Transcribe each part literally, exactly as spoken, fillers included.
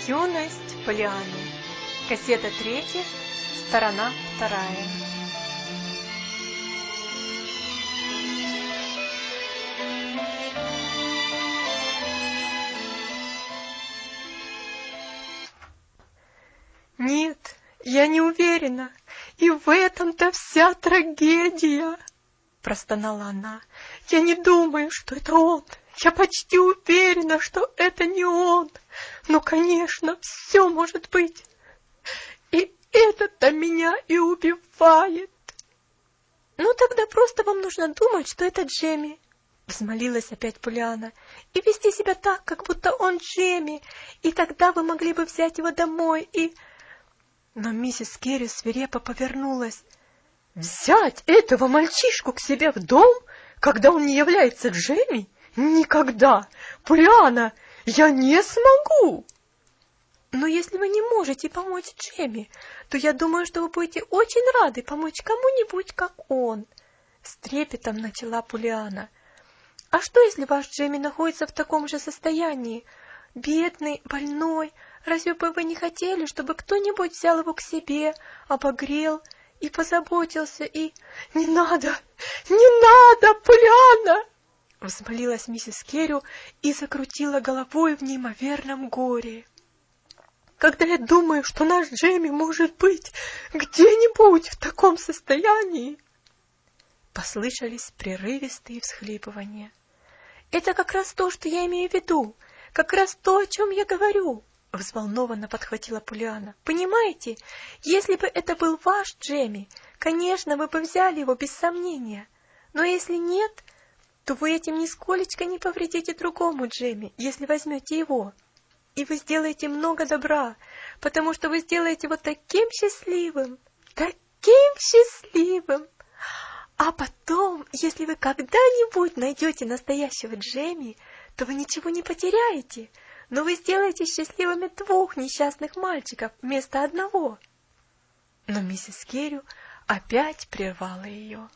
Юность Поллианны. Кассета третья, сторона вторая. Нет, я не уверена, и в этом-то вся трагедия, простонала она. Я не думаю, что это он. Я почти уверена, что это не он. Но, конечно, все может быть. И это-то меня и убивает. Ну, тогда просто вам нужно думать, что это Джемми, взмолилась опять Поллианна, и вести себя так, как будто он Джемми, и тогда вы могли бы взять его домой и... Но миссис Керри свирепо повернулась. Взять этого мальчишку к себе в дом, когда он не является Джемми? Никогда! Поллианна, я не смогу! Но если вы не можете помочь Джемми, то я думаю, что вы будете очень рады помочь кому-нибудь, как он. С трепетом начала Поллианна. А что, если ваш Джемми находится в таком же состоянии? Бедный, больной. Разве бы вы не хотели, чтобы кто-нибудь взял его к себе, обогрел и позаботился, и... Не надо! Не надо, Поллианна! Взмолилась миссис Керри и закрутила головой в неимоверном горе. Когда я думаю, что наш Джемми может быть где-нибудь в таком состоянии... Послышались прерывистые всхлипывания. Это как раз то, что я имею в виду, как раз то, о чем я говорю, взволнованно подхватила Поллианна. Понимаете, если бы это был ваш Джемми, конечно, вы бы взяли его без сомнения, но если нет, то вы этим нисколечко не повредите другому Джемми, если возьмете его. И вы сделаете много добра, потому что вы сделаете его таким счастливым, таким счастливым. А потом, если вы когда-нибудь найдете настоящего Джемми, то вы ничего не потеряете, но вы сделаете счастливыми двух несчастных мальчиков вместо одного. Но миссис Керри опять прервала ее.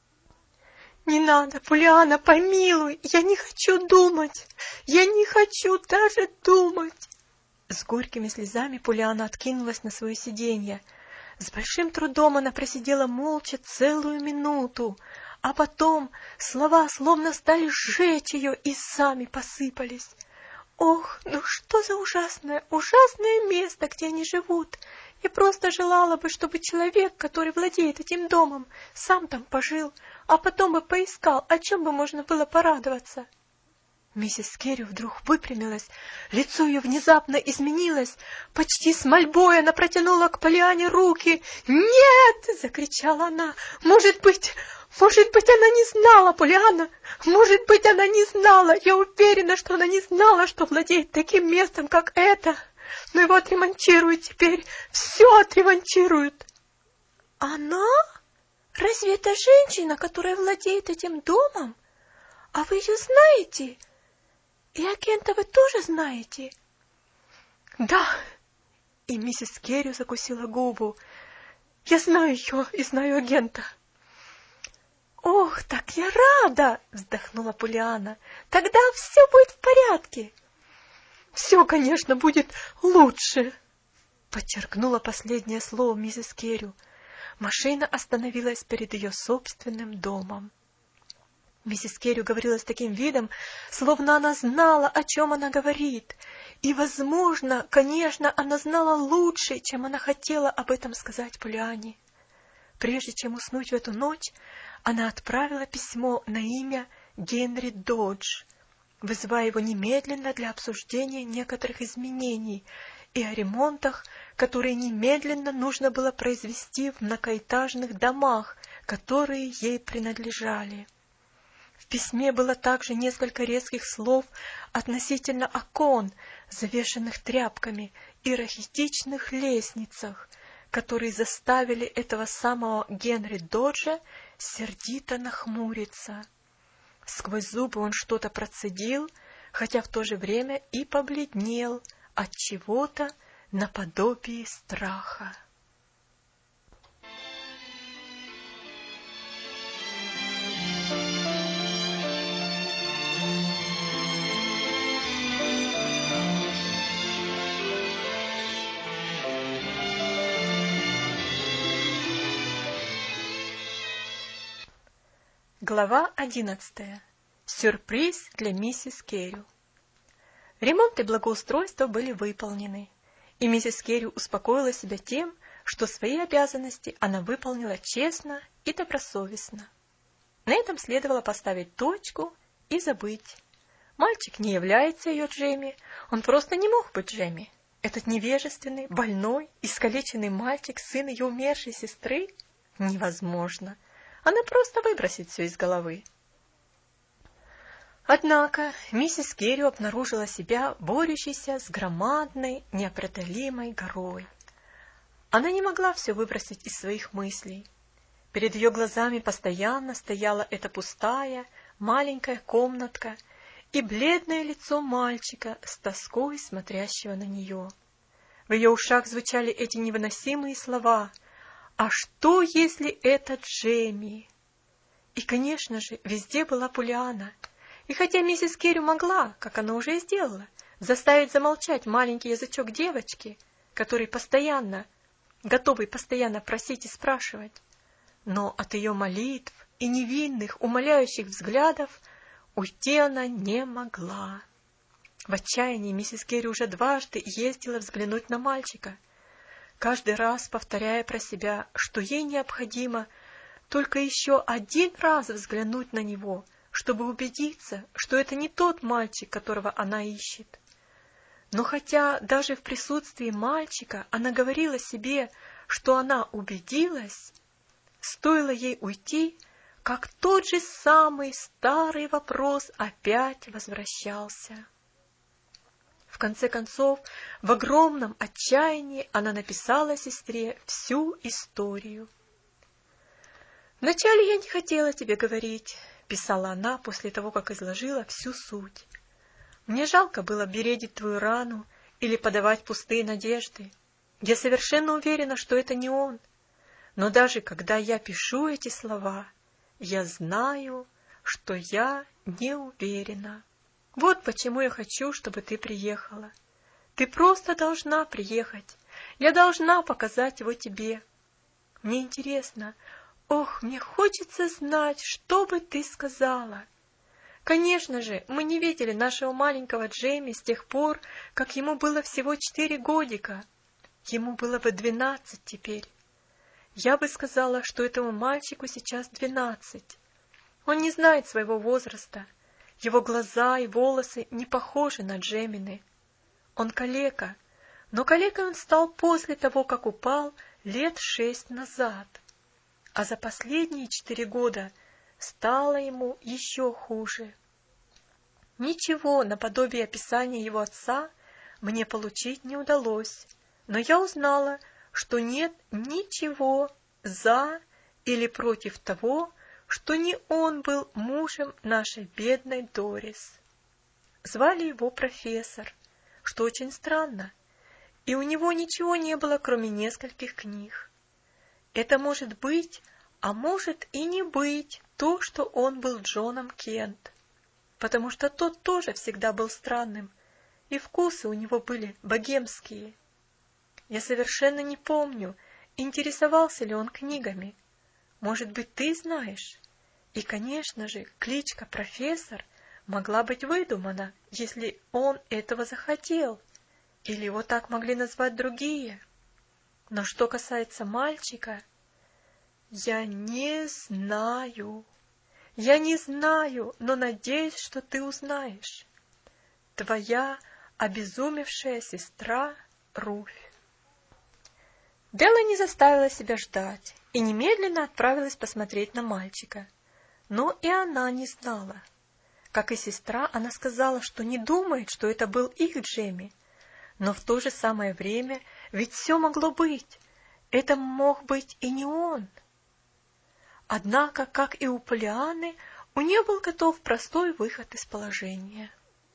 Не надо, Поллианна, помилуй, я не хочу думать, я не хочу даже думать. С горькими слезами Поллианна откинулась на свое сиденье. С большим трудом она просидела молча целую минуту, а потом слова словно стали сжечь ее и сами посыпались. Ох, ну что за ужасное, ужасное место, где они живут. Я просто желала бы, чтобы человек, который владеет этим домом, сам там пожил, а потом бы поискал, о чем бы можно было порадоваться. Миссис Керри вдруг выпрямилась, лицо ее внезапно изменилось, почти с мольбой она протянула к Поллианне руки. «Нет!» — закричала она. «Может быть, может быть, она не знала, Поллианна, может быть, она не знала, я уверена, что она не знала, что владеет таким местом, как это, но его отремонтируют теперь, все отремонтируют». «Она? Разве это женщина, которая владеет этим домом? А вы ее знаете? И агента вы тоже знаете?» «Да». И миссис Керри закусила губу. «Я знаю ее и знаю агента». «Ох, так я рада!» — вздохнула Поллианна. «Тогда все будет в порядке». «Все, конечно, будет лучше», — подчеркнула последнее слово миссис Керри. Машина остановилась перед ее собственным домом. Миссис Керри говорила с таким видом, словно она знала, о чем она говорит. И, возможно, конечно, она знала лучше, чем она хотела об этом сказать Поллианне. Прежде чем уснуть в эту ночь, она отправила письмо на имя Генри Додж, вызывая его немедленно для обсуждения некоторых изменений и о ремонтах, которые немедленно нужно было произвести в многоэтажных домах, которые ей принадлежали. В письме было также несколько резких слов относительно окон, завешанных тряпками, и рахитичных лестницах, которые заставили этого самого Генри Доджа сердито нахмуриться. Сквозь зубы он что-то процедил, хотя в то же время и побледнел от чего-то наподобие страха. Глава одиннадцатая. Сюрприз для миссис Керрю. Ремонт и благоустройство были выполнены, и миссис Керрю успокоила себя тем, что свои обязанности она выполнила честно и добросовестно. На этом следовало поставить точку и забыть. Мальчик не является ее Джемми, он просто не мог быть Джемми. Этот невежественный, больной, искалеченный мальчик, сын ее умершей сестры? Невозможно. Она просто выбросит все из головы. Однако миссис Керрю обнаружила себя борющейся с громадной, неопределимой горой. Она не могла все выбросить из своих мыслей. Перед ее глазами постоянно стояла эта пустая, маленькая комнатка и бледное лицо мальчика, с тоской смотрящего на нее. В ее ушах звучали эти невыносимые слова: «А что, если это Джемми?» И, конечно же, везде была Поллианна. И хотя миссис Керрю могла, как она уже и сделала, заставить замолчать маленький язычок девочки, который постоянно, готовый постоянно просить и спрашивать, но от ее молитв и невинных, умоляющих взглядов уйти она не могла. В отчаянии миссис Керрю уже дважды ездила взглянуть на мальчика, каждый раз повторяя про себя, что ей необходимо только еще один раз взглянуть на него, чтобы убедиться, что это не тот мальчик, которого она ищет. Но хотя даже в присутствии мальчика она говорила себе, что она убедилась, стоило ей уйти, как тот же самый старый вопрос опять возвращался. В конце концов, в огромном отчаянии она написала сестре всю историю. «Вначале я не хотела тебе говорить», — писала она после того, как изложила всю суть. «Мне жалко было бередить твою рану или подавать пустые надежды. Я совершенно уверена, что это не он. Но даже когда я пишу эти слова, я знаю, что я не уверена. Вот почему я хочу, чтобы ты приехала. Ты просто должна приехать. Я должна показать его тебе. Мне интересно, ох, мне хочется знать, что бы ты сказала. Конечно же, мы не видели нашего маленького Джемми с тех пор, как ему было всего четыре годика. Ему было бы двенадцать теперь. Я бы сказала, что этому мальчику сейчас двенадцать. Он не знает своего возраста. Его глаза и волосы не похожи на Джеммины. Он калека, но калекой он стал после того, как упал лет шесть назад. А за последние четыре года стало ему еще хуже. Ничего наподобие описания его отца мне получить не удалось, но я узнала, что нет ничего за или против того, что не он был мужем нашей бедной Дорис. Звали его профессор, что очень странно, и у него ничего не было, кроме нескольких книг. Это может быть, а может и не быть то, что он был Джоном Кент, потому что тот тоже всегда был странным, и вкусы у него были богемские. Я совершенно не помню, интересовался ли он книгами. Может быть, ты знаешь? И, конечно же, кличка «профессор» могла быть выдумана, если он этого захотел, или его так могли назвать другие. Но что касается мальчика, я не знаю. Я не знаю, но надеюсь, что ты узнаешь. Твоя обезумевшая сестра Руфь. Делла не заставила себя ждать и немедленно отправилась посмотреть на мальчика. Но и она не знала. Как и сестра, она сказала, что не думает, что это был их Джемми. Но в то же самое время ведь все могло быть. Это мог быть и не он. Однако, как и у Поллианны, у нее был готов простой выход из положения.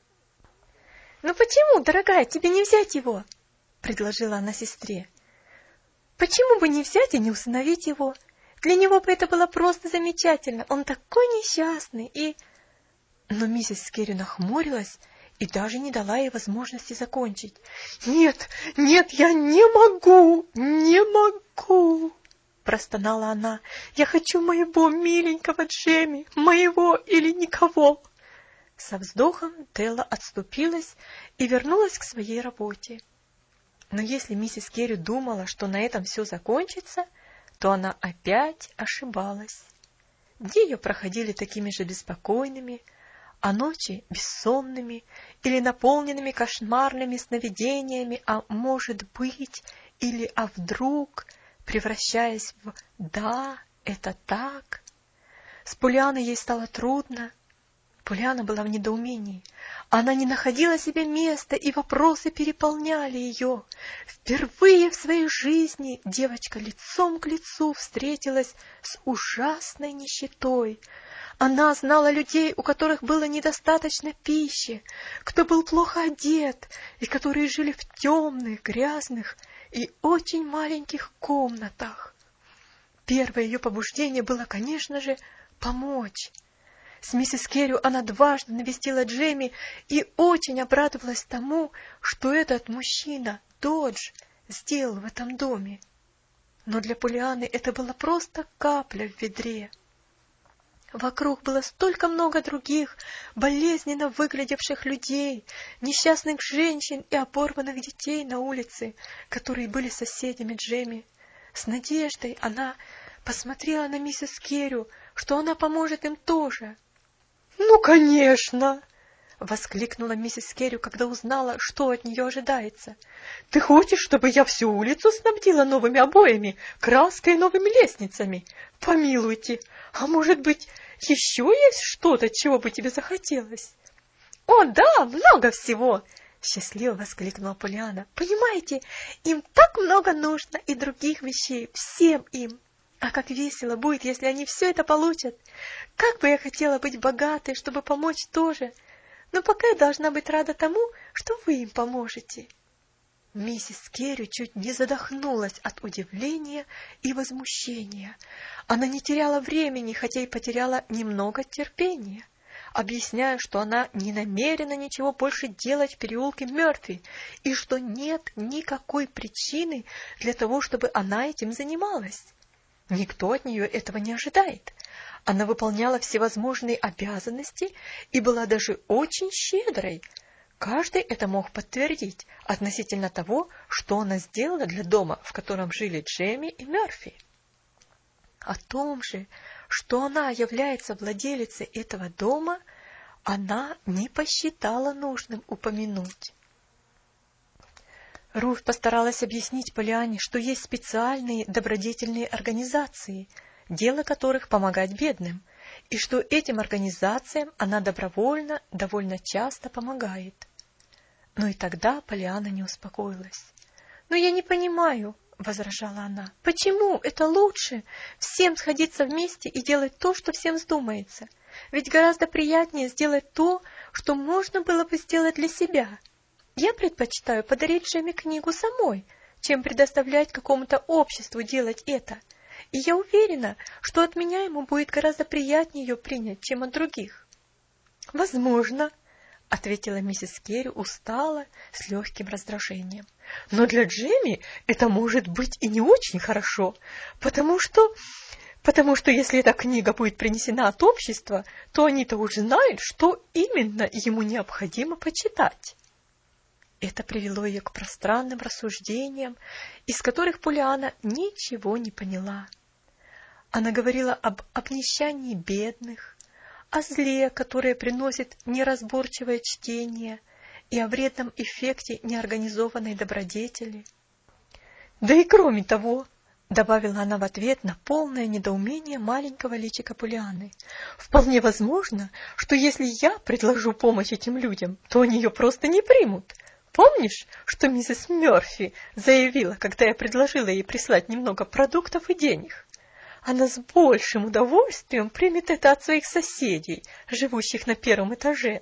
«Ну почему, дорогая, тебе не взять его?» — предложила она сестре. «Почему бы не взять и не усыновить его? Для него бы это было просто замечательно. Он такой несчастный и...» Но миссис Керрю нахмурилась и даже не дала ей возможности закончить. «Нет, нет, я не могу, не могу!» простонала она. «Я хочу моего миленького Джемми, моего или никого!» Со вздохом Делла отступилась и вернулась к своей работе. Но если миссис Керри думала, что на этом все закончится, то она опять ошибалась. Дни ее проходили такими же беспокойными, а ночи бессонными или наполненными кошмарными сновидениями, а может быть, или а вдруг, превращаясь в «да, это так». С Поллианной ей стало трудно. Поллианна была в недоумении. Она не находила себе места, и вопросы переполняли ее. Впервые в своей жизни девочка лицом к лицу встретилась с ужасной нищетой. Она знала людей, у которых было недостаточно пищи, кто был плохо одет, и которые жили в темных, грязных и очень маленьких комнатах. Первое ее побуждение было, конечно же, помочь. С миссис Керри она дважды навестила Джемми и очень обрадовалась тому, что этот мужчина, Додж, сделал в этом доме. Но для Поллианны это была просто капля в ведре. Вокруг было столько много других, болезненно выглядевших людей, несчастных женщин и оборванных детей на улице, которые были соседями Джемми. С надеждой она посмотрела на миссис Керри, что она поможет им тоже. «Ну, конечно!» — воскликнула миссис Керри, когда узнала, что от нее ожидается. «Ты хочешь, чтобы я всю улицу снабдила новыми обоями, краской и новыми лестницами? Помилуйте, а может быть, еще есть что-то, чего бы тебе захотелось?» «О, да, много всего!» — счастливо воскликнула Поллианна. «Понимаете, им так много нужно и других вещей, всем им. А как весело будет, если они все это получат! Как бы я хотела быть богатой, чтобы помочь тоже! Но пока я должна быть рада тому, что вы им поможете». Миссис Керри чуть не задохнулась от удивления и возмущения. Она не теряла времени, хотя и потеряла немного терпения, объясняя, что она не намерена ничего больше делать в переулке Мёрфи и что нет никакой причины для того, чтобы она этим занималась. Никто от нее этого не ожидает. Она выполняла всевозможные обязанности и была даже очень щедрой. Каждый это мог подтвердить относительно того, что она сделала для дома, в котором жили Джемми и Мёрфи. О том же, что она является владелицей этого дома, она не посчитала нужным упомянуть. Руфь постаралась объяснить Поллианне, что есть специальные добродетельные организации, дело которых помогать бедным, и что этим организациям она добровольно довольно часто помогает. Но и тогда Поллианна не успокоилась. «Но я не понимаю, — возражала она, — почему это лучше всем сходиться вместе и делать то, что всем вздумается? Ведь гораздо приятнее сделать то, что можно было бы сделать для себя. Я предпочитаю подарить Джемми книгу самой, чем предоставлять какому-то обществу делать это, и я уверена, что от меня ему будет гораздо приятнее ее принять, чем от других». «Возможно, — ответила миссис Керри устало, с легким раздражением. — Но для Джемми это может быть и не очень хорошо, потому что... потому что если эта книга будет принесена от общества, то они-то уже знают, что именно ему необходимо почитать». Это привело ее к пространным рассуждениям, из которых Поллианна ничего не поняла. Она говорила об обнищании бедных, о зле, которое приносит неразборчивое чтение, и о вредном эффекте неорганизованной добродетели. «Да и кроме того, — добавила она в ответ на полное недоумение маленького личика Поллианны, — вполне возможно, что если я предложу помощь этим людям, то они ее просто не примут. Помнишь, что миссис Мёрфи заявила, когда я предложила ей прислать немного продуктов и денег? Она с большим удовольствием примет это от своих соседей, живущих на первом этаже».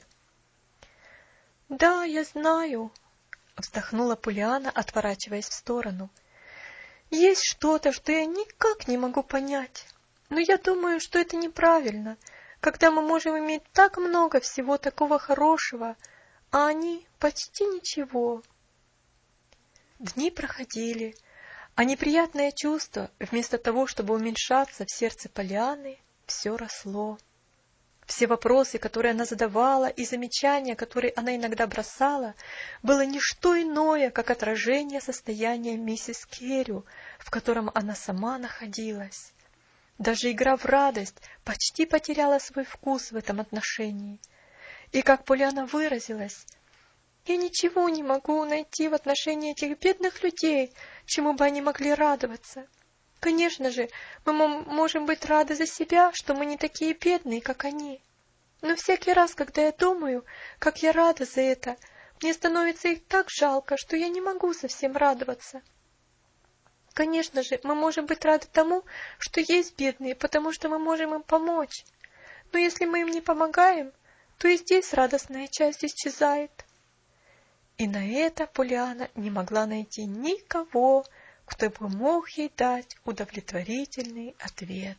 «Да, я знаю, — вздохнула Поллианна, отворачиваясь в сторону. — Есть что-то, что я никак не могу понять, но я думаю, что это неправильно, когда мы можем иметь так много всего такого хорошего, а они почти ничего». Дни проходили, А неприятное чувство, вместо того, чтобы уменьшаться в сердце Полианны, все росло. Все вопросы, которые она задавала, и замечания, которые она иногда бросала, было не что иное, как отражение состояния миссис Керрю, в котором она сама находилась. Даже игра в радость почти потеряла свой вкус в этом отношении. И, как Полианна выразилась, «Я ничего не могу найти в отношении этих бедных людей, чему бы они могли радоваться. Конечно же, мы можем быть рады за себя, что мы не такие бедные, как они. Но всякий раз, когда я думаю, как я рада за это, мне становится их так жалко, что я не могу совсем радоваться. Конечно же, мы можем быть рады тому, что есть бедные, потому что мы можем им помочь. Но если мы им не помогаем, то и здесь радостная часть исчезает». И на это Полианна не могла найти никого, кто бы мог ей дать удовлетворительный ответ.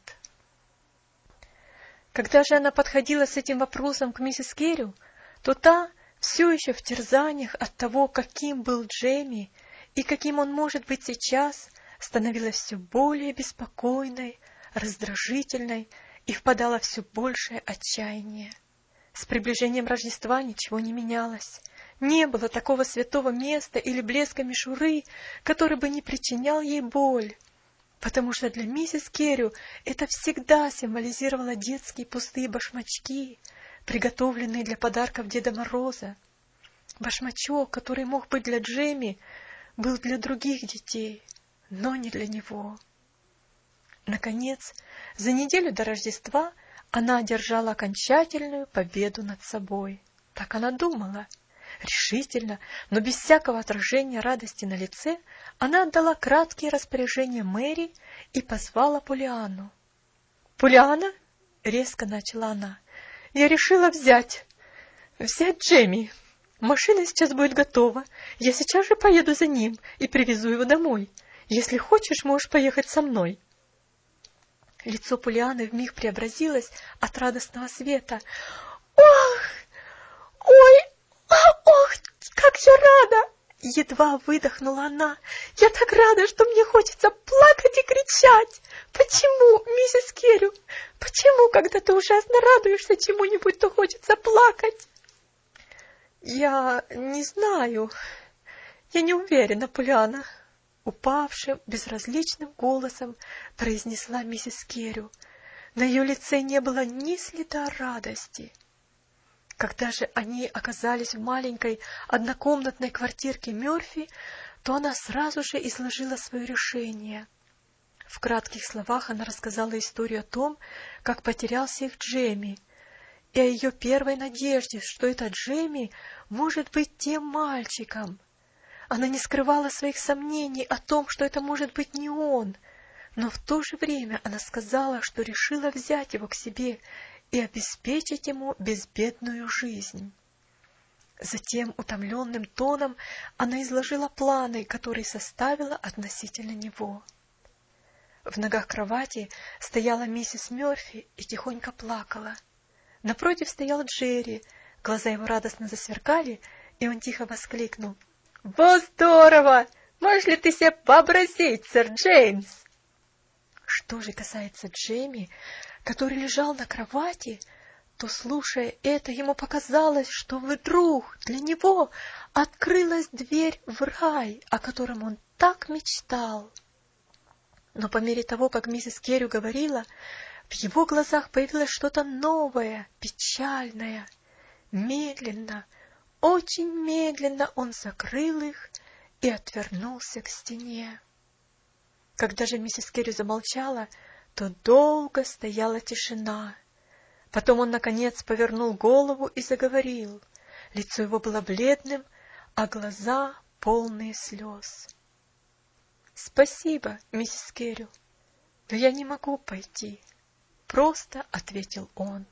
Когда же она подходила с этим вопросом к миссис Керрю, то та, все еще в терзаниях от того, каким был Джемми и каким он может быть сейчас, становилась все более беспокойной, раздражительной и впадала в все большее отчаяние. С приближением Рождества ничего не менялось. Не было такого святого места или блеска мишуры, который бы не причинял ей боль, потому что для миссис Керрю это всегда символизировало детские пустые башмачки, приготовленные для подарков Деда Мороза. Башмачок, который мог быть для Джемми, был для других детей, но не для него. Наконец, за неделю до Рождества она одержала окончательную победу над собой. Так она думала. Решительно, но без всякого отражения радости на лице, она отдала краткие распоряжения Мэри и позвала Полианну. «Полианна», — резко начала она, — «я решила взять, взять Джемми. Машина сейчас будет готова. Я сейчас же поеду за ним и привезу его домой. Если хочешь, можешь поехать со мной». Лицо Полианны вмиг преобразилось от радостного света. «Ох! Ой! Ох, как я рада!» Едва выдохнула она. «Я так рада, что мне хочется плакать и кричать! Почему, миссис Керрю? Почему, когда ты ужасно радуешься чему-нибудь, то хочется плакать?» «Я не знаю. Я не уверена, Полианна», — упавшим, безразличным голосом произнесла миссис Керрю. На ее лице не было ни следа радости. Когда же они оказались в маленькой однокомнатной квартирке Мёрфи, то она сразу же изложила свое решение. В кратких словах она рассказала историю о том, как потерялся их Джемми, и о ее первой надежде, что этот Джемми может быть тем мальчиком. Она не скрывала своих сомнений о том, что это может быть не он, но в то же время она сказала, что решила взять его к себе и обеспечить ему безбедную жизнь. Затем утомленным тоном она изложила планы, которые составила относительно него. В ногах кровати стояла миссис Мёрфи и тихонько плакала. Напротив стоял Джерри, глаза его радостно засверкали, и он тихо воскликнул: «Во здорово! Можешь ли ты себе вообразить, сэр Джеймс?» Что же касается Джемми, который лежал на кровати, то, слушая это, ему показалось, что вдруг для него открылась дверь в рай, о котором он так мечтал. Но по мере того, как миссис Керрю говорила, в его глазах появилось что-то новое, печальное. Медленно, очень медленно он закрыл их и отвернулся к стене. Когда же миссис Керрю замолчала, то долго стояла тишина. Потом он, наконец, повернул голову и заговорил. Лицо его было бледным, а глаза полные слез. «Спасибо, миссис Керрю, но я не могу пойти», — просто ответил он.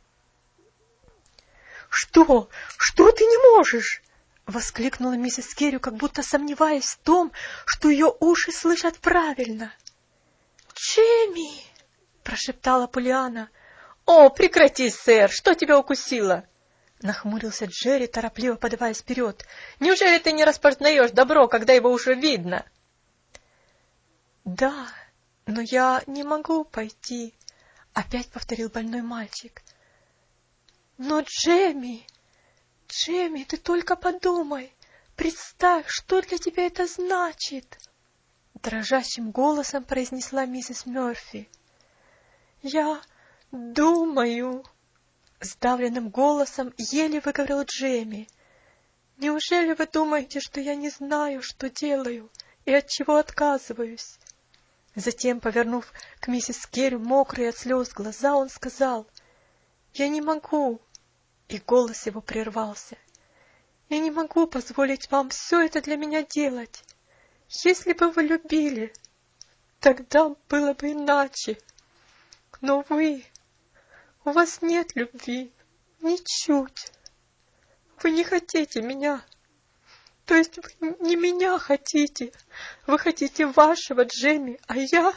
«Что? Что ты не можешь?» — воскликнула миссис Керрю, как будто сомневаясь в том, что ее уши слышат правильно. «Джемми!» — прошептала Полианна. «О, прекрати, сэр! Что тебя укусило?» Нахмурился Джерри, торопливо подаваясь вперед. «Неужели ты не распознаешь добро, когда его уже видно?» Да, но я не могу пойти, — опять повторил больной мальчик. Но, Джемми, Джемми, ты только подумай, представь, что для тебя это значит, — дрожащим голосом произнесла миссис Мёрфи. Я думаю, — сдавленным голосом еле выговорил Джемми. Неужели вы думаете, что я не знаю, что делаю и от чего отказываюсь? Затем, повернув к миссис Керри мокрые от слез глаза, он сказал: «Я не могу», и голос его прервался. «Я не могу позволить вам все это для меня делать. Если бы вы любили, тогда было бы иначе. Но вы, у вас нет любви, ничуть. Вы не хотите меня. То есть вы не меня хотите, вы хотите вашего Джемми, а я...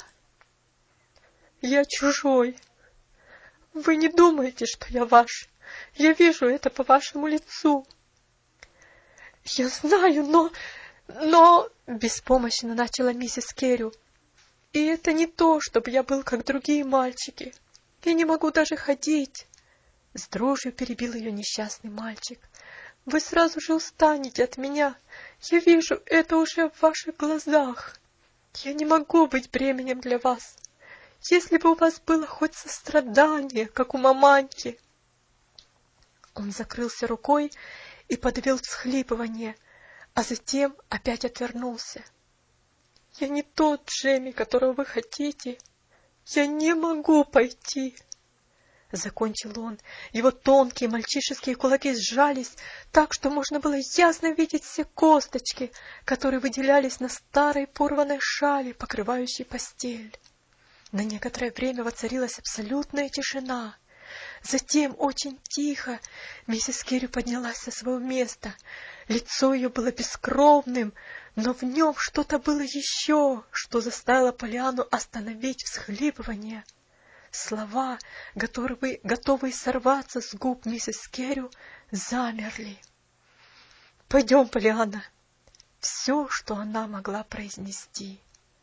Я чужой. Вы не думаете, что я ваш. Я вижу это по вашему лицу. Я знаю, но... но... Беспомощно начала миссис Керрю. И это не то, чтобы я был, как другие мальчики. Я не могу даже ходить. С дрожью перебил ее несчастный мальчик. Вы сразу же устанете от меня. Я вижу это уже в ваших глазах. Я не могу быть бременем для вас. Если бы у вас было хоть сострадание, как у маманьки. Он закрылся рукой и подавил всхлипывание, а затем опять отвернулся. Я не тот Джемми, которого вы хотите. Я не могу пойти. Закончил он. Его тонкие мальчишеские кулаки сжались так, что можно было ясно видеть все косточки, которые выделялись на старой порванной шали, покрывающей постель. На некоторое время воцарилась абсолютная тишина. Затем, очень тихо, миссис Керри поднялась со своего места. Лицо ее было бескровным, но в нем что-то было еще, что заставило Полианну остановить всхлипывание. Слова, готовые, готовые сорваться с губ миссис Керрю, замерли. «Пойдем, Полианна!» Все, что она могла произнести.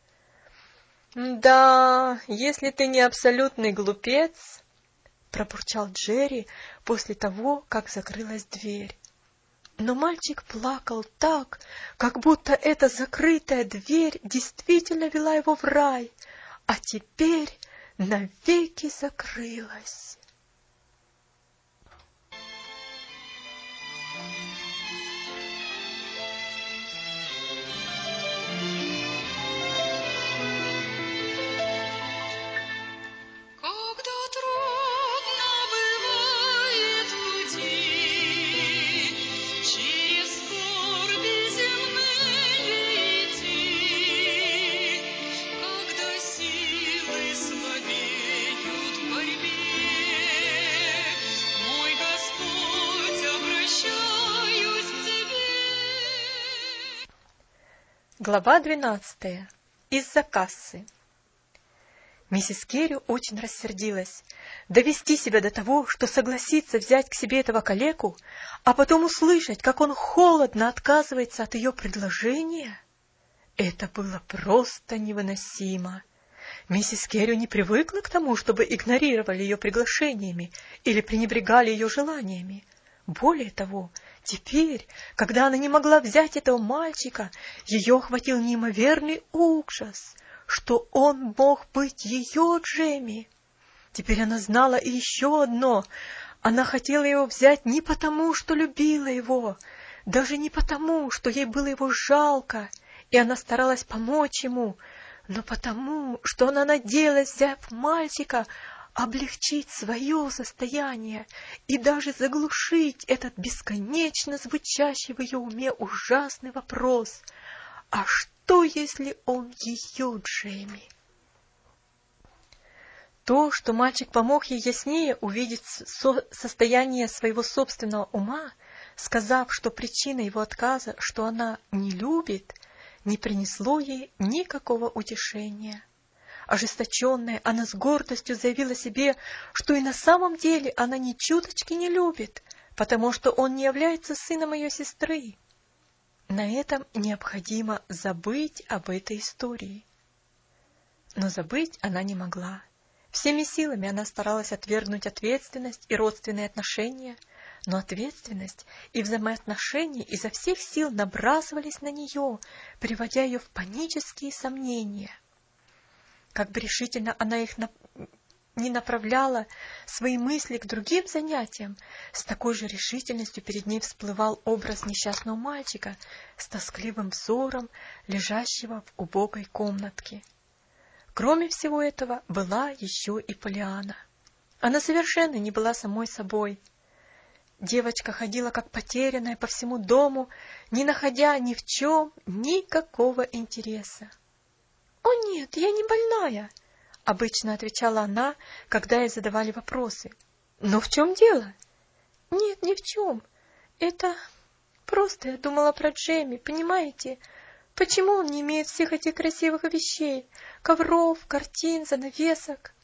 «Да, если ты не абсолютный глупец», — пробурчал Джерри после того, как закрылась дверь. Но мальчик плакал так, как будто эта закрытая дверь действительно вела его в рай, а теперь навеки закрылась. Глава двенадцатая. Из-за кассы. Миссис Керрю очень рассердилась. Довести себя до того, что согласится взять к себе этого калеку, а потом услышать, как он холодно отказывается от ее предложения, это было просто невыносимо. Миссис Керрю не привыкла к тому, чтобы игнорировали ее приглашениями или пренебрегали ее желаниями. Более того, теперь, когда она не могла взять этого мальчика, ее охватил неимоверный ужас, что он мог быть ее Джемми. Теперь она знала и еще одно. Она хотела его взять не потому, что любила его, даже не потому, что ей было его жалко, и она старалась помочь ему, но потому, что она надеялась, взяв мальчика, облегчить свое состояние и даже заглушить этот бесконечно звучащий в ее уме ужасный вопрос: а что, если он ее Джемми? То, что мальчик помог ей яснее увидеть со- состояние своего собственного ума, сказав, что причина его отказа, что она не любит, не принесло ей никакого утешения. Ожесточенная, она с гордостью заявила себе, что и на самом деле она ни чуточки не любит, потому что он не является сыном ее сестры. На этом необходимо забыть об этой истории. Но забыть она не могла. Всеми силами она старалась отвергнуть ответственность и родственные отношения, но ответственность и взаимоотношения изо всех сил набрасывались на нее, приводя ее в панические сомнения. Как бы решительно она их на... не направляла свои мысли к другим занятиям, с такой же решительностью перед ней всплывал образ несчастного мальчика с тоскливым взором, лежащего в убогой комнатке. Кроме всего этого, была еще и Полианна. Она совершенно не была самой собой. Девочка ходила как потерянная по всему дому, не находя ни в чем никакого интереса. — О нет, я не больная, — обычно отвечала она, когда ей задавали вопросы. — Но в чем дело? — Нет, ни в чем. Это просто я думала про Джемми, понимаете? Почему он не имеет всех этих красивых вещей, ковров, картин, занавесок?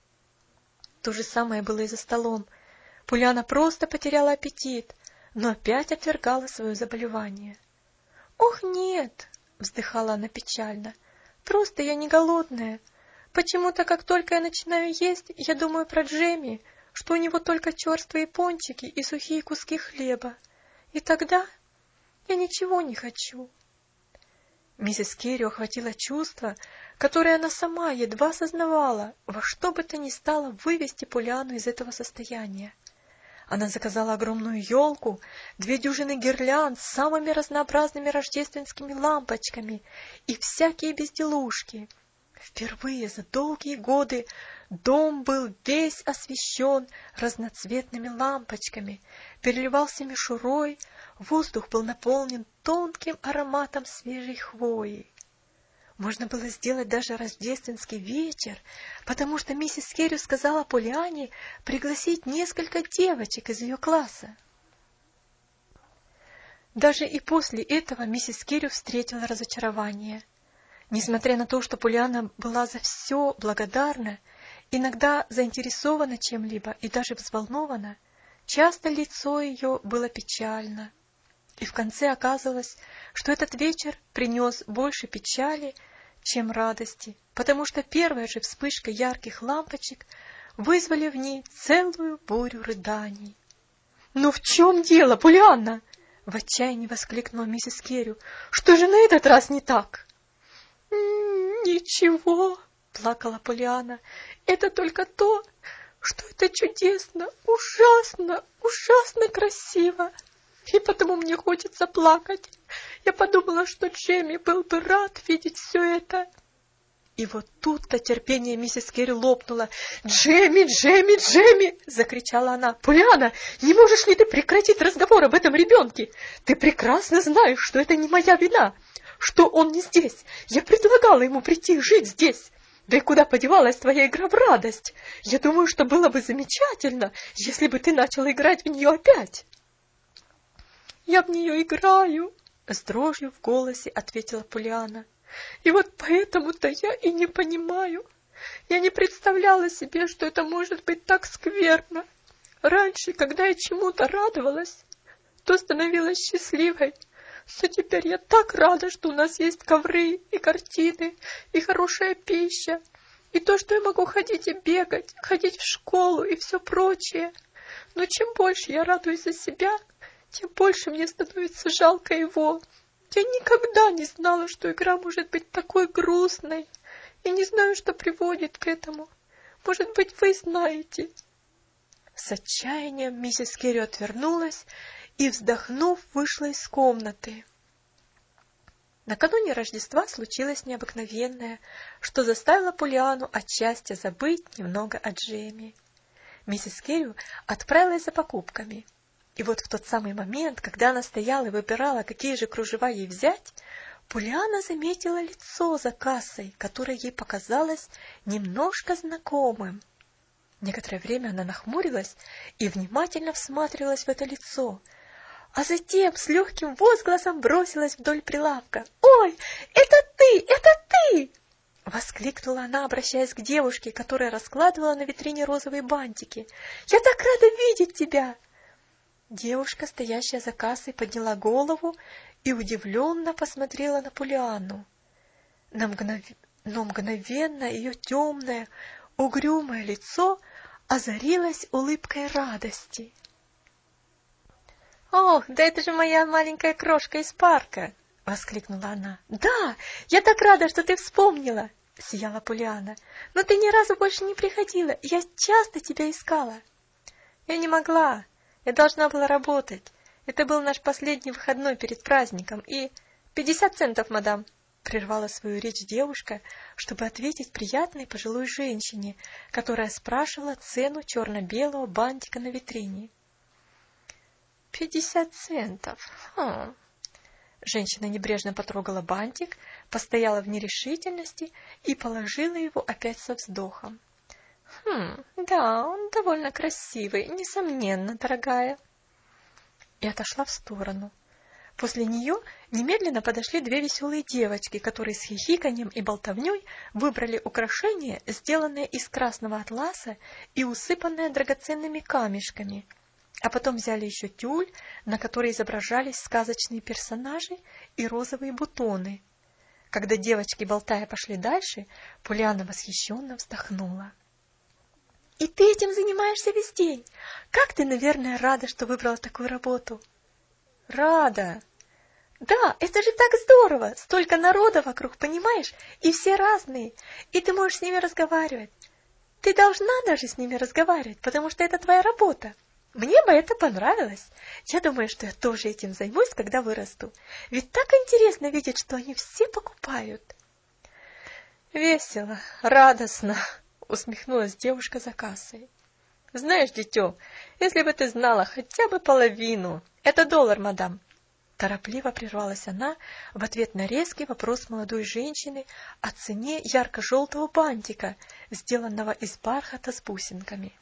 То же самое было и за столом. Полианна просто потеряла аппетит, но опять отвергала свое заболевание. — Ох, нет, — вздыхала она печально, — просто я не голодная. Почему-то, как только я начинаю есть, я думаю про Джемми, что у него только черствые пончики и сухие куски хлеба. И тогда я ничего не хочу. Миссис Керри охватило чувство, которое она сама едва сознавала, во что бы то ни стало вывести Полианну из этого состояния. Она заказала огромную елку, две дюжины гирлянд с самыми разнообразными рождественскими лампочками и всякие безделушки. Впервые за долгие годы дом был весь освещен разноцветными лампочками, переливался мишурой, воздух был наполнен тонким ароматом свежей хвои. Можно было сделать даже рождественский вечер, потому что миссис Керри сказала Полианне пригласить несколько девочек из ее класса. Даже и после этого миссис Керри встретила разочарование. Несмотря на то, что Полианна была за все благодарна, иногда заинтересована чем-либо и даже взволнована, часто лицо ее было печально. И в конце оказалось, что этот вечер принес больше печали, чем радости, потому что первая же вспышка ярких лампочек вызвали в ней целую бурю рыданий. — Ну в чем дело, Полианна? — в отчаянии воскликнула миссис Керри. — Что же на этот раз не так? — Ничего, — плакала Полианна, — это только то, что это чудесно, ужасно, ужасно красиво. И потому мне хочется плакать. Я подумала, что Джемми был бы рад видеть все это. И вот тут-то терпение миссис Керри лопнуло. «Джемми, Джемми, Джемми!» — закричала она. «Полианна, не можешь ли ты прекратить разговор об этом ребенке? Ты прекрасно знаешь, что это не моя вина, что он не здесь. Я предлагала ему прийти жить здесь. Да и куда подевалась твоя игра в радость? Я думаю, что было бы замечательно, если бы ты начала играть в нее опять». «Я в нее играю», — с дрожью в голосе ответила Полианна. «И вот поэтому-то я и не понимаю. Я не представляла себе, что это может быть так скверно. Раньше, когда я чему-то радовалась, то становилась счастливой. Но теперь я так рада, что у нас есть ковры и картины, и хорошая пища, и то, что я могу ходить и бегать, ходить в школу и все прочее. Но чем больше я радуюсь за себя, тем больше мне становится жалко его. Я никогда не знала, что игра может быть такой грустной, и не знаю, что приводит к этому. Может быть, вы знаете». С отчаянием миссис Керри отвернулась и, вздохнув, вышла из комнаты. Накануне Рождества случилось необыкновенное, что заставило Полианну отчасти забыть немного о Джемми. Миссис Керри отправилась за покупками. И вот в тот самый момент, когда она стояла и выбирала, какие же кружева ей взять, Полианна заметила лицо за кассой, которое ей показалось немножко знакомым. Некоторое время она нахмурилась и внимательно всматривалась в это лицо, а затем с легким возгласом бросилась вдоль прилавка. «Ой, это ты! Это ты!» — воскликнула она, обращаясь к девушке, которая раскладывала на витрине розовые бантики. «Я так рада видеть тебя!» Девушка, стоящая за кассой, подняла голову и удивленно посмотрела на Полианну. На, мгнов... Но мгновенно ее темное, угрюмое лицо озарилось улыбкой радости. «Ох, да это же моя маленькая крошка из парка!» — воскликнула она. «Да, я так рада, что ты вспомнила!» — сияла Поллианна. «Но ты ни разу больше не приходила, я часто тебя искала». «Я не могла, я должна была работать. Это был наш последний выходной перед праздником, и... пятьдесят центов, мадам!» — прервала свою речь девушка, чтобы ответить приятной пожилой женщине, которая спрашивала цену черно-белого бантика на витрине. «Пятьдесят центов! Хм!» Женщина небрежно потрогала бантик, постояла в нерешительности и положила его опять со вздохом. «Хм, да, он довольно красивый, несомненно, дорогая». И отошла в сторону. После нее немедленно подошли две веселые девочки, которые с хихиканьем и болтовней выбрали украшение, сделанное из красного атласа и усыпанное драгоценными камешками, а потом взяли еще тюль, на которой изображались сказочные персонажи и розовые бутоны. Когда девочки, болтая, пошли дальше, Поллианна восхищенно вздохнула. «И ты этим занимаешься весь день? Как ты, наверное, рада, что выбрала такую работу?» «Рада!» «Да, это же так здорово! Столько народа вокруг, понимаешь? И все разные, и ты можешь с ними разговаривать. Ты должна даже с ними разговаривать, потому что это твоя работа. Мне бы это понравилось. Я думаю, что я тоже этим займусь, когда вырасту. Ведь так интересно видеть, что они все покупают». «Весело, радостно», — усмехнулась девушка за кассой. «Знаешь, дитё, если бы ты знала хотя бы половину... Это доллар, мадам». Торопливо прервалась она в ответ на резкий вопрос молодой женщины о цене ярко-желтого бантика, сделанного из бархата с бусинками.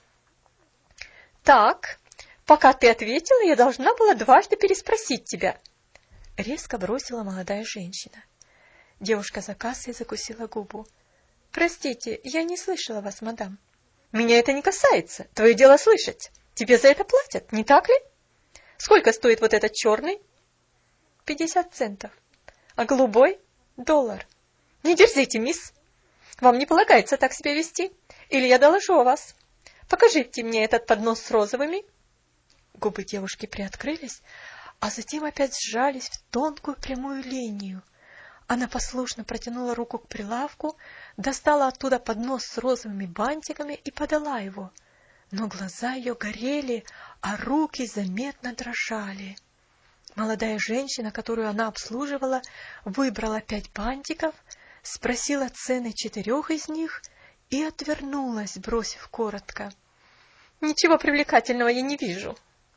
«Так, пока ты ответила, я должна была дважды переспросить тебя», — резко бросила молодая женщина. Девушка за кассой закусила губу. «Простите, я не слышала вас, мадам». «Меня это не касается. Твое дело слышать. Тебе за это платят, не так ли? Сколько стоит вот этот черный?» «Пятьдесят центов. А голубой? Доллар». «Не дерзите, мисс. Вам не полагается так себя вести, или я доложу о вас. Покажите мне этот поднос с розовыми». Губы девушки приоткрылись, а затем опять сжались в тонкую прямую линию. Она послушно протянула руку к прилавку, достала оттуда поднос с розовыми бантиками и подала его. Но глаза ее горели, а руки заметно дрожали. Молодая женщина, которую она обслуживала, выбрала пять бантиков, спросила цены четырех из них и отвернулась, бросив коротко: «Ничего привлекательного я не вижу».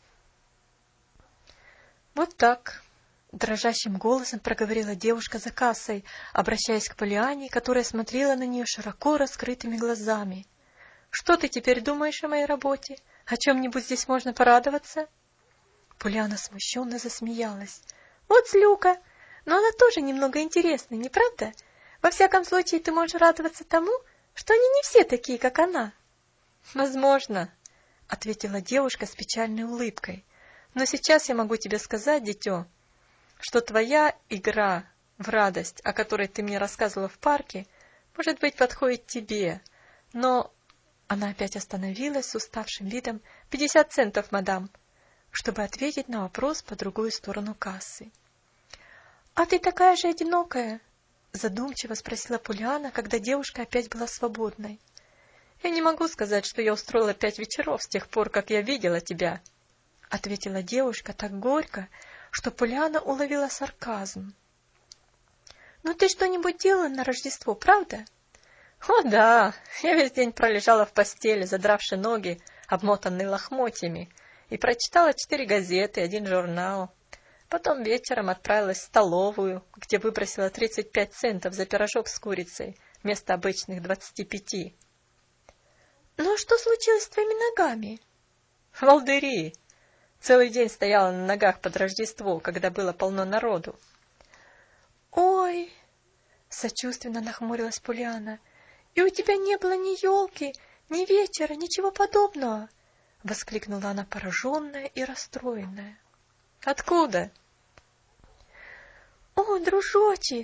«Вот так», — дрожащим голосом проговорила девушка за кассой, обращаясь к Поллианне, которая смотрела на нее широко раскрытыми глазами. «Что ты теперь думаешь о моей работе? О чем-нибудь здесь можно порадоваться?» Поллианна смущенно засмеялась. «Вот злюка! Но она тоже немного интересная, не правда? Во всяком случае, ты можешь радоваться тому, что они не все такие, как она». «Возможно», — ответила девушка с печальной улыбкой. «Но сейчас я могу тебе сказать, дитё, что твоя игра в радость, о которой ты мне рассказывала в парке, может быть, подходит тебе, но...» Она опять остановилась с уставшим видом. «Пятьдесят центов, мадам», чтобы ответить на вопрос по другую сторону кассы. «А ты такая же одинокая?» — задумчиво спросила Поллианна, когда девушка опять была свободной. «Я не могу сказать, что я устроила пять вечеров с тех пор, как я видела тебя», — ответила девушка так горько, что Поллианна уловила сарказм. «Но ты что-нибудь делала на Рождество, правда?» «О да, я весь день пролежала в постели, задравши ноги, обмотанные лохмотьями, и прочитала четыре газеты, один журнал. Потом вечером отправилась в столовую, где выбросила тридцать пять центов за пирожок с курицей вместо обычных двадцати пяти. «Ну, что случилось с твоими ногами?» «Волдыри! Целый день стояла на ногах под Рождество, когда было полно народу». «Ой!» — сочувственно нахмурилась Поллианна. «И у тебя не было ни елки, ни вечера, ничего подобного!» — воскликнула она, пораженная и расстроенная. «Откуда?» «О, дружочек,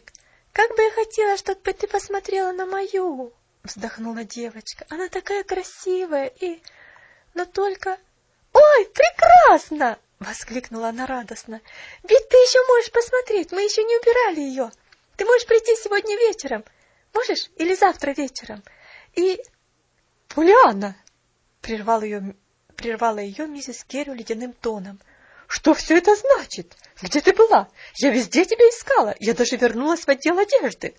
как бы я хотела, чтобы ты посмотрела на мою, вздохнула девочка. Она такая красивая и... Но только... Ой, прекрасно! Воскликнула она радостно. Ведь ты еще можешь посмотреть, мы еще не убирали ее. Ты можешь прийти сегодня вечером. Можешь? Или завтра вечером. И... Полианна! Прервал ее, прервала ее миссис Керри ледяным тоном. Что все это значит? Где ты была? Я везде тебя искала. Я даже вернулась в отдел одежды.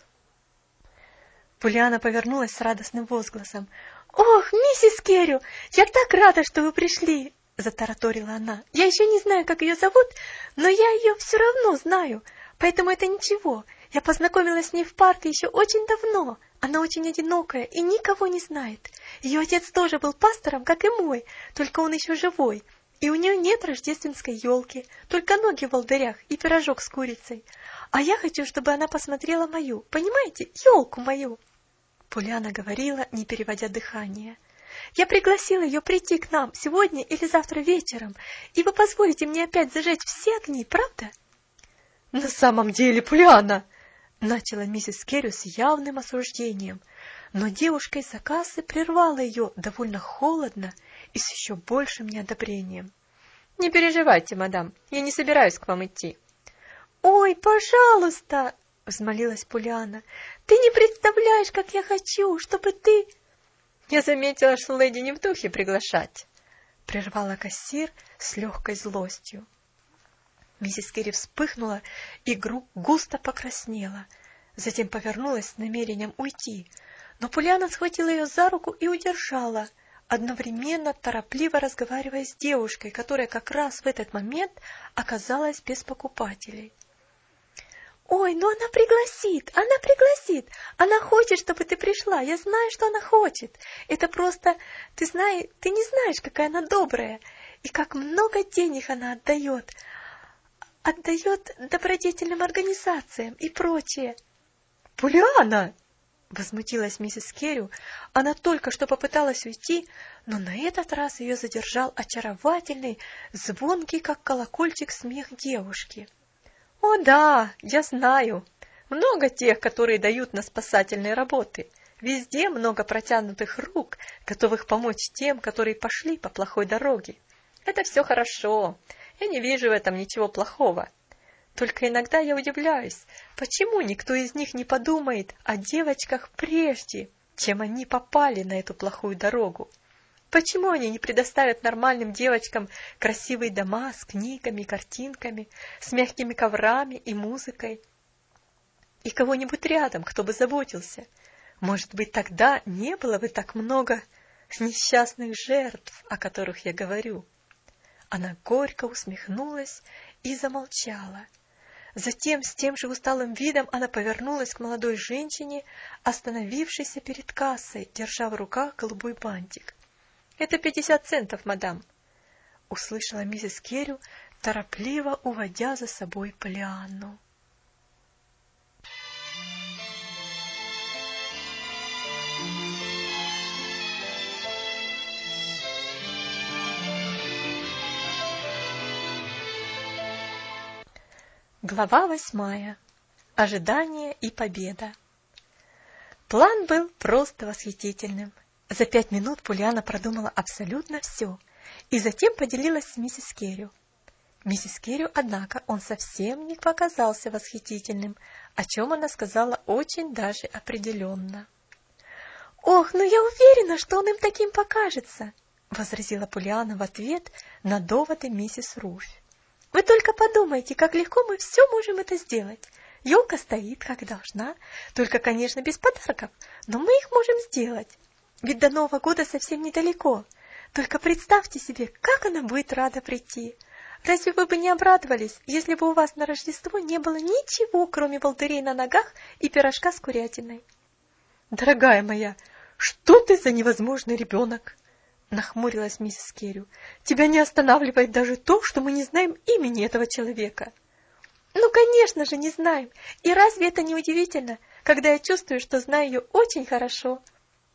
Полианна повернулась с радостным возгласом. «Ох, миссис Керри, я так рада, что вы пришли!» — затараторила она. «Я еще не знаю, как ее зовут, но я ее все равно знаю, поэтому это ничего. Я познакомилась с ней в парке еще очень давно. Она очень одинокая и никого не знает. Ее отец тоже был пастором, как и мой, только он еще живой. И у нее нет рождественской елки, только ноги в волдырях и пирожок с курицей. А я хочу, чтобы она посмотрела мою, понимаете, елку мою». Полианна говорила, не переводя дыхание. «Я пригласила ее прийти к нам сегодня или завтра вечером, и вы позволите мне опять зажечь все огни, правда?» «На самом деле, Полианна!» — начала миссис Керри с явным осуждением, но девушка из-за кассы прервала ее довольно холодно и с еще большим неодобрением. «Не переживайте, мадам, я не собираюсь к вам идти». «Ой, пожалуйста!» — взмолилась Полианна. «Ты не представляешь, как я хочу, чтобы ты...» «Я заметила, что леди не в духе приглашать», — прервала кассир с легкой злостью. Миссис Керри вспыхнула и густо покраснела, затем повернулась с намерением уйти, но Полианна схватила ее за руку и удержала, одновременно торопливо разговаривая с девушкой, которая как раз в этот момент оказалась без покупателей. «Ой, ну она пригласит, она пригласит, она хочет, чтобы ты пришла, я знаю, что она хочет. Это просто, ты знаешь, ты не знаешь, какая она добрая, и как много денег она отдает, отдает добродетельным организациям и прочее». «Полианна!» — возмутилась миссис Керри. Она только что попыталась уйти, но на этот раз ее задержал очаровательный, звонкий, как колокольчик, смех девушки. «О да, я знаю. Много тех, которые дают на спасательные работы. Везде много протянутых рук, готовых помочь тем, которые пошли по плохой дороге. Это все хорошо. Я не вижу в этом ничего плохого. Только иногда я удивляюсь, почему никто из них не подумает о девочках прежде, чем они попали на эту плохую дорогу. Почему они не предоставят нормальным девочкам красивые дома с книгами, картинками, с мягкими коврами и музыкой? И кого-нибудь рядом, кто бы заботился. Может быть, тогда не было бы так много несчастных жертв, о которых я говорю». Она горько усмехнулась и замолчала. Затем с тем же усталым видом она повернулась к молодой женщине, остановившейся перед кассой, держа в руках голубой бантик. «Это пятьдесят центов, мадам», — услышала миссис Керри, торопливо уводя за собой Полианну. Глава восьмая. Ожидание и победа. План был просто восхитительным. За пять минут Полианна продумала абсолютно все, и затем поделилась с миссис Керри. Миссис Керри, однако, он совсем не показался восхитительным, о чем она сказала очень даже определенно. «Ох, ну я уверена, что он им таким покажется», — возразила Полианна в ответ на доводы миссис Руфь. «Вы только подумайте, как легко мы все можем это сделать. Елка стоит, как должна, только, конечно, без подарков, но мы их можем сделать. Ведь до Нового года совсем недалеко. Только представьте себе, как она будет рада прийти. Разве вы бы не обрадовались, если бы у вас на Рождество не было ничего, кроме волдырей на ногах и пирожка с курятиной?» «Дорогая моя, что ты за невозможный ребенок?» — нахмурилась миссис Керри. «Тебя не останавливает даже то, что мы не знаем имени этого человека». «Ну, конечно же, не знаем. И разве это не удивительно, когда я чувствую, что знаю ее очень хорошо?»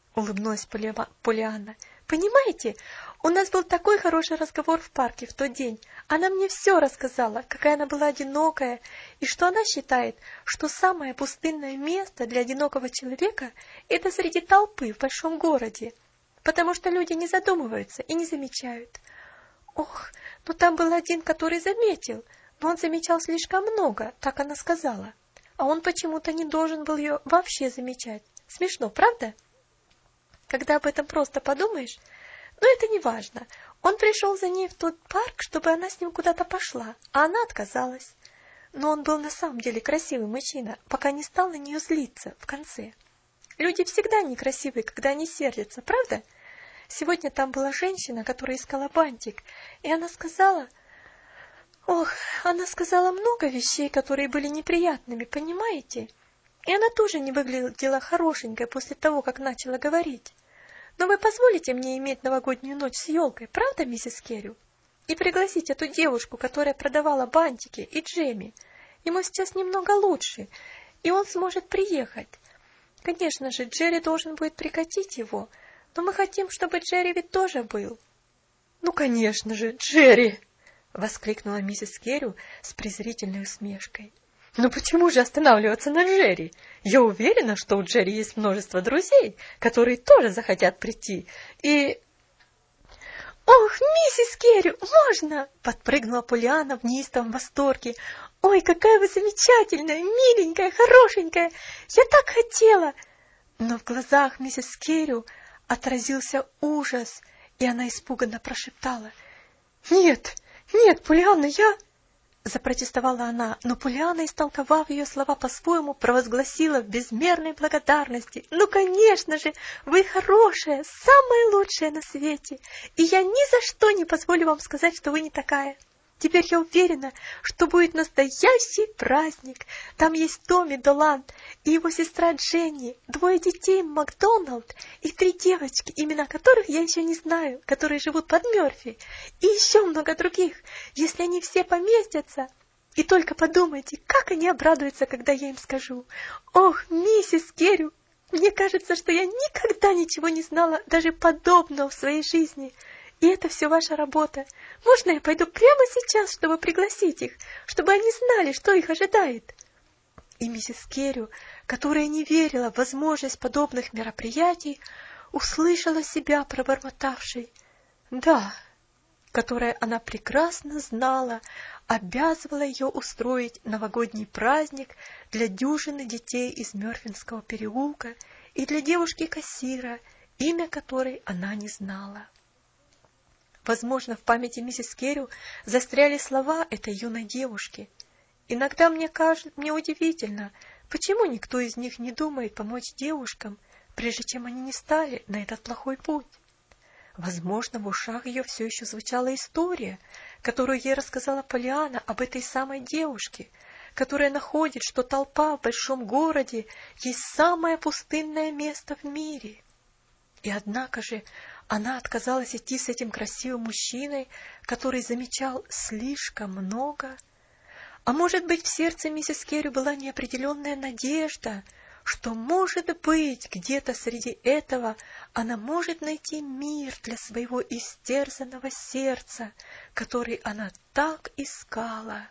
— улыбнулась Полианна. «Понимаете, у нас был такой хороший разговор в парке в тот день. Она мне все рассказала, какая она была одинокая, и что она считает, что самое пустынное место для одинокого человека — это среди толпы в большом городе, потому что люди не задумываются и не замечают. Ох, ну там был один, который заметил, но он замечал слишком много, так она сказала. А он почему-то не должен был ее вообще замечать. Смешно, правда? Когда об этом просто подумаешь, но это не важно. Он пришел за ней в тот парк, чтобы она с ним куда-то пошла, а она отказалась. Но он был на самом деле красивый мужчина, пока не стал на нее злиться в конце. Люди всегда некрасивые, когда они сердятся, правда? Сегодня там была женщина, которая искала бантик, и она сказала... Ох, она сказала много вещей, которые были неприятными, понимаете? И она тоже не выглядела хорошенькой после того, как начала говорить. Но вы позволите мне иметь новогоднюю ночь с елкой, правда, миссис Керрю? И пригласить эту девушку, которая продавала бантики, и Джемми. Ему сейчас немного лучше, и он сможет приехать. Конечно же, Джерри должен будет прикатить его, но мы хотим, чтобы Джерри ведь тоже был. — Ну, конечно же, Джерри! — воскликнула миссис Керрю с презрительной усмешкой. Но почему же останавливаться на Джерри? Я уверена, что у Джерри есть множество друзей, которые тоже захотят прийти. И... «Ох, миссис Керрю, можно?» — подпрыгнула Полианна в неистовом восторге. «Ой, какая вы замечательная, миленькая, хорошенькая! Я так хотела!» Но в глазах миссис Керрю отразился ужас, и она испуганно прошептала. «Нет, нет, Полианна, я...» Запротестовала она, но Полианна, истолковав ее слова по-своему, провозгласила в безмерной благодарности. «Ну, конечно же, вы хорошая, самая лучшая на свете, и я ни за что не позволю вам сказать, что вы не такая. Теперь я уверена, что будет настоящий праздник. Там есть Томми Доланд и его сестра Дженни, двое детей Макдоналд и три девочки, имена которых я еще не знаю, которые живут под Мёрфи, и еще много других, если они все поместятся. И только подумайте, как они обрадуются, когда я им скажу. Ох, миссис Керрю, мне кажется, что я никогда ничего не знала, даже подобного в своей жизни. И это все ваша работа. Можно я пойду прямо сейчас, чтобы пригласить их, чтобы они знали, что их ожидает?» И миссис Керрю, которая не верила в возможность подобных мероприятий, услышала себя пробормотавшей «да», которое она прекрасно знала, обязывала ее устроить новогодний праздник для дюжины детей из Мёрфинского переулка и для девушки-кассира, имя которой она не знала. Возможно, в памяти миссис Керрю застряли слова этой юной девушки. Иногда мне кажется, мне удивительно, почему никто из них не думает помочь девушкам, прежде чем они не стали на этот плохой путь. Возможно, в ушах ее все еще звучала история, которую ей рассказала Полианна об этой самой девушке, которая находит, что толпа в большом городе есть самое пустынное место в мире. И однако же она отказалась идти с этим красивым мужчиной, который замечал слишком много. А может быть, в сердце миссис Керрю была неопределенная надежда, что, может быть, где-то среди этого она может найти мир для своего истерзанного сердца, который она так искала.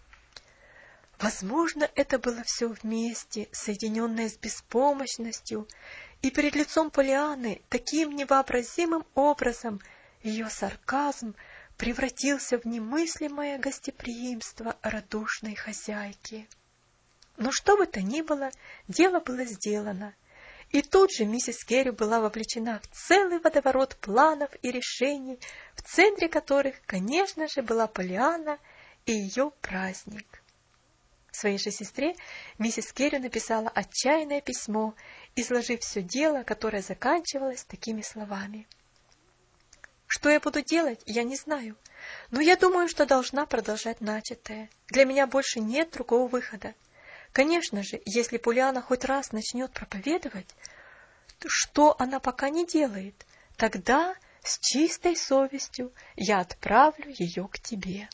Возможно, это было все вместе, соединенное с беспомощностью, и перед лицом Полианны таким невообразимым образом ее сарказм превратился в немыслимое гостеприимство радушной хозяйки. Но что бы то ни было, дело было сделано, и тут же миссис Керрю была вовлечена в целый водоворот планов и решений, в центре которых, конечно же, была Полианна и ее праздник. Своей же сестре миссис Керрю написала отчаянное письмо, изложив все дело, которое заканчивалось такими словами. «Что я буду делать, я не знаю, но я думаю, что должна продолжать начатое. Для меня больше нет другого выхода. Конечно же, если Полианна хоть раз начнет проповедовать, что она пока не делает, тогда с чистой совестью я отправлю ее к тебе».